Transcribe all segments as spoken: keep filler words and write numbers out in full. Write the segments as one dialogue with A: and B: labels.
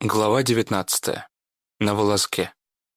A: Глава девятнадцатая. На волоске.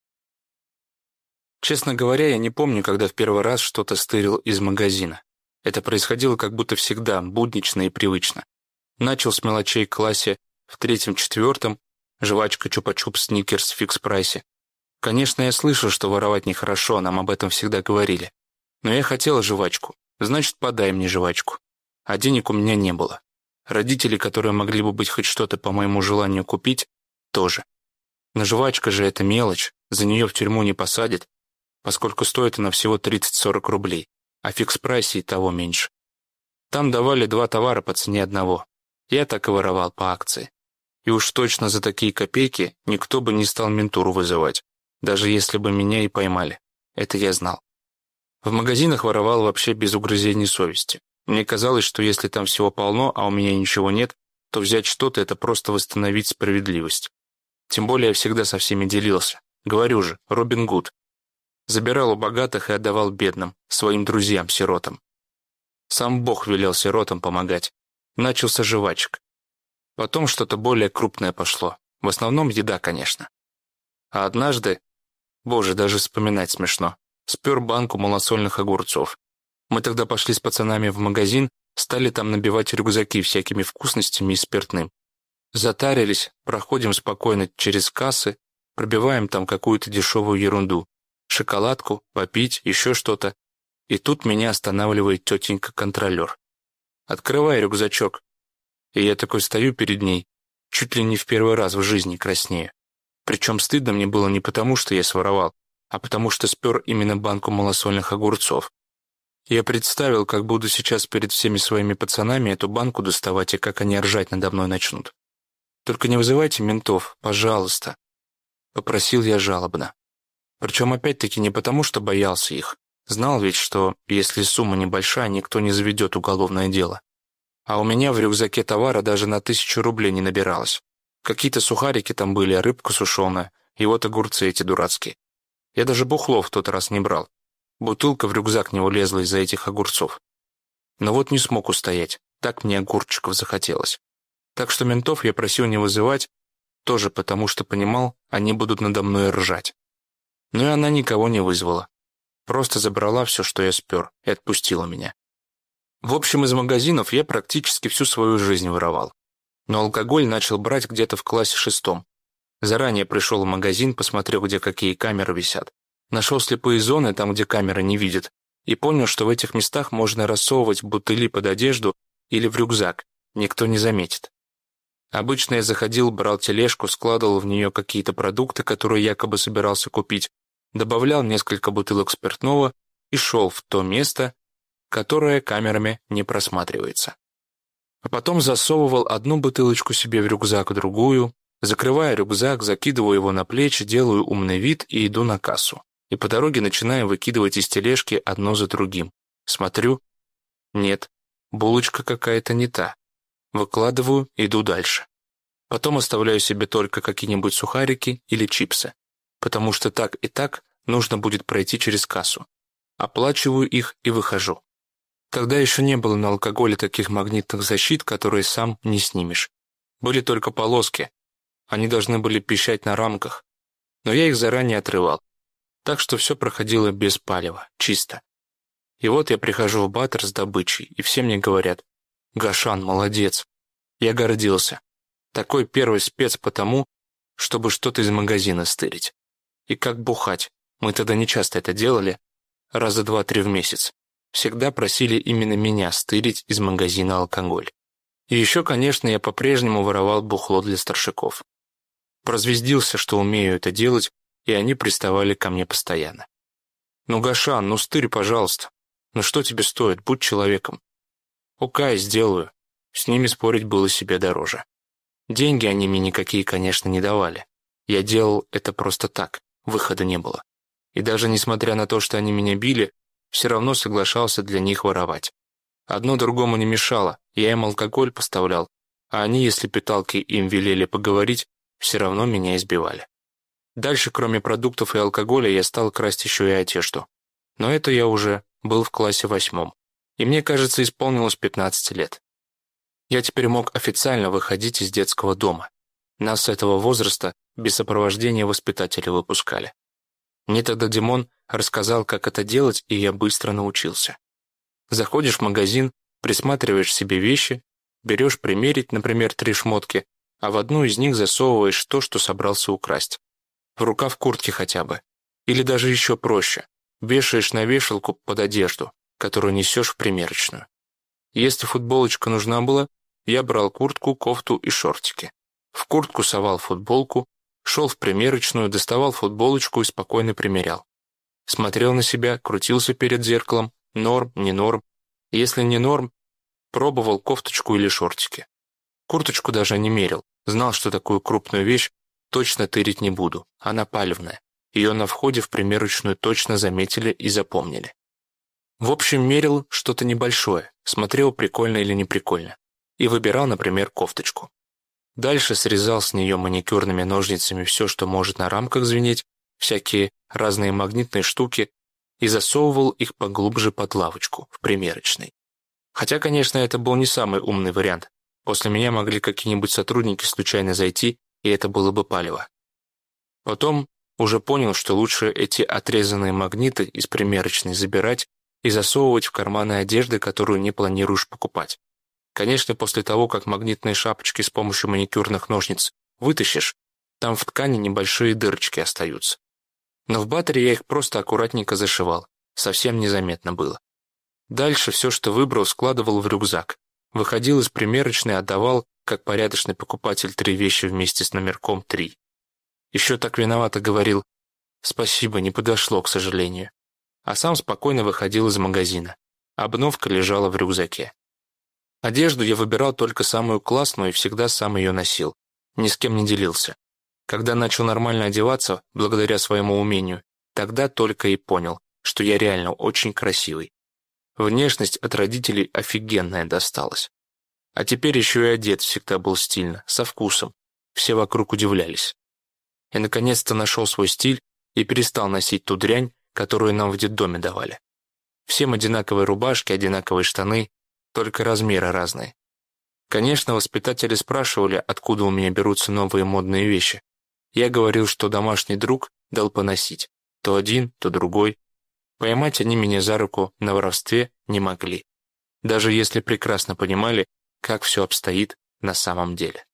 A: Честно говоря, я не помню, когда в первый раз что-то стырил из магазина. Это происходило как будто всегда, буднично и привычно. Начал с мелочей в классе в третьем-четвертом, жвачка чупа-чуп сникерс в фикс-прайсе. Конечно, я слышал, что воровать нехорошо, нам об этом всегда говорили. Но я хотел жвачку, значит, подай мне жвачку. А денег у меня не было. Родители, которые могли бы быть хоть что-то по моему желанию купить, тоже. Но жвачка же это мелочь, за нее в тюрьму не посадят, поскольку стоит она всего тридцать-сорок рублей, а в фикс-прайсе и того меньше. Там давали два товара по цене одного. Я так и воровал по акции. И уж точно за такие копейки никто бы не стал ментуру вызывать, даже если бы меня и поймали. Это я знал. В магазинах воровал вообще без угрызений совести. Мне казалось, что если там всего полно, а у меня ничего нет, то взять что-то — это просто восстановить справедливость. Тем более я всегда со всеми делился. Говорю же, Робин Гуд. Забирал у богатых и отдавал бедным, своим друзьям-сиротам. Сам Бог велел сиротам помогать. Начал с жвачек. Потом что-то более крупное пошло. В основном еда, конечно. А однажды, боже, даже вспоминать смешно, спер банку малосольных огурцов. Мы тогда пошли с пацанами в магазин, стали там набивать рюкзаки всякими вкусностями и спиртным. Затарились, проходим спокойно через кассы, пробиваем там какую-то дешевую ерунду. Шоколадку, попить, еще что-то. И тут меня останавливает тетенька-контролер. «Открывай рюкзачок». И я такой стою перед ней, чуть ли не в первый раз в жизни краснею. Причем стыдно мне было не потому, что я своровал, а потому что спер именно банку малосольных огурцов. Я представил, как буду сейчас перед всеми своими пацанами эту банку доставать, и как они ржать надо мной начнут. «Только не вызывайте ментов, пожалуйста», — попросил я жалобно. Причем опять-таки не потому, что боялся их. Знал ведь, что если сумма небольшая, никто не заведет уголовное дело. А у меня в рюкзаке товара даже на тысячу рублей не набиралось. Какие-то сухарики там были, а рыбка сушеная, и вот огурцы эти дурацкие. Я даже бухло в тот раз не брал. Бутылка в рюкзак не улезла из-за этих огурцов. Но вот не смог устоять, так мне огурчиков захотелось. Так что ментов я просил не вызывать, тоже потому что понимал, они будут надо мной ржать. Но и она никого не вызвала. Просто забрала все, что я спер, и отпустила меня. В общем, из магазинов я практически всю свою жизнь воровал. Но алкоголь начал брать где-то в классе шестом. Заранее пришел в магазин, посмотрел, где какие камеры висят. Нашел слепые зоны, там, где камеры не видят, и понял, что в этих местах можно рассовывать бутыли под одежду или в рюкзак, никто не заметит. Обычно я заходил, брал тележку, складывал в нее какие-то продукты, которые якобы собирался купить, добавлял несколько бутылок спиртного и шел в то место, которое камерами не просматривается. А потом засовывал одну бутылочку себе в рюкзак, другую, закрывая рюкзак, закидываю его на плечи, делаю умный вид и иду на кассу. И по дороге начинаю выкидывать из тележки одно за другим. Смотрю, нет, булочка какая-то не та. Выкладываю, иду дальше. Потом оставляю себе только какие-нибудь сухарики или чипсы, потому что так и так нужно будет пройти через кассу. Оплачиваю их и выхожу. Тогда еще не было на алкоголе таких магнитных защит, которые сам не снимешь. Были только полоски. Они должны были пищать на рамках. Но я их заранее отрывал. Так что все проходило без палева, чисто. И вот я прихожу в Батер с добычей, и все мне говорят: «Гашан, молодец». Я гордился. Такой первый спец по тому, чтобы что-то из магазина стырить. И как бухать. Мы тогда не часто это делали. Раза два-три в месяц. Всегда просили именно меня стырить из магазина алкоголь. И еще, конечно, я по-прежнему воровал бухло для старшаков. Прозвездился, что умею это делать, и они приставали ко мне постоянно. «Ну, Гашан, ну стырь, пожалуйста. Ну что тебе стоит, будь человеком». «Окей, сделаю». С ними спорить было себе дороже. Деньги они мне никакие, конечно, не давали. Я делал это просто так, выхода не было. И даже несмотря на то, что они меня били, все равно соглашался для них воровать. Одно другому не мешало, я им алкоголь поставлял, а они, если питалки им велели поговорить, все равно меня избивали. Дальше, кроме продуктов и алкоголя, я стал красть еще и одежду. Но это я уже был в классе восьмом. И мне, кажется, исполнилось пятнадцать лет. Я теперь мог официально выходить из детского дома. Нас с этого возраста без сопровождения воспитателя выпускали. Мне тогда Димон рассказал, как это делать, и я быстро научился. Заходишь в магазин, присматриваешь себе вещи, берешь примерить, например, три шмотки, а в одну из них засовываешь то, что собрался украсть. В рукав куртки хотя бы. Или даже еще проще. Вешаешь на вешалку под одежду, которую несешь в примерочную. Если футболочка нужна была, я брал куртку, кофту и шортики. В куртку совал футболку, шел в примерочную, доставал футболочку и спокойно примерял. Смотрел на себя, крутился перед зеркалом, норм, не норм. Если не норм, пробовал кофточку или шортики. Курточку даже не мерил, знал, что такую крупную вещь точно тырить не буду, она палевная. Ее на входе в примерочную точно заметили и запомнили. В общем, мерил что-то небольшое, смотрел, прикольно или не прикольно, и выбирал, например, кофточку. Дальше срезал с нее маникюрными ножницами все, что может на рамках звенеть, всякие разные магнитные штуки, и засовывал их поглубже под лавочку, в примерочной. Хотя, конечно, это был не самый умный вариант. После меня могли какие-нибудь сотрудники случайно зайти, и это было бы палево. Потом уже понял, что лучше эти отрезанные магниты из примерочной забирать и засовывать в карманы одежды, которую не планируешь покупать. Конечно, после того, как магнитные шапочки с помощью маникюрных ножниц вытащишь, там в ткани небольшие дырочки остаются. Но в батаре я их просто аккуратненько зашивал, совсем незаметно было. Дальше все, что выбрал, складывал в рюкзак. Выходил из примерочной, отдавал, как порядочный покупатель, три вещи вместе с номерком три. Еще так виновато говорил «Спасибо, не подошло, к сожалению». А сам спокойно выходил из магазина. Обновка лежала в рюкзаке. Одежду я выбирал только самую классную и всегда сам ее носил. Ни с кем не делился. Когда начал нормально одеваться, благодаря своему умению, тогда только и понял, что я реально очень красивый. Внешность от родителей офигенная досталась. А теперь еще и одет всегда был стильно, со вкусом. Все вокруг удивлялись. Я наконец-то нашел свой стиль и перестал носить ту дрянь, которую нам в детдоме давали. Всем одинаковые рубашки, одинаковые штаны, только размеры разные. Конечно, воспитатели спрашивали, откуда у меня берутся новые модные вещи. Я говорил, что домашний друг дал поносить. То один, то другой. Поймать они меня за руку на воровстве не могли. Даже если прекрасно понимали, как все обстоит на самом деле.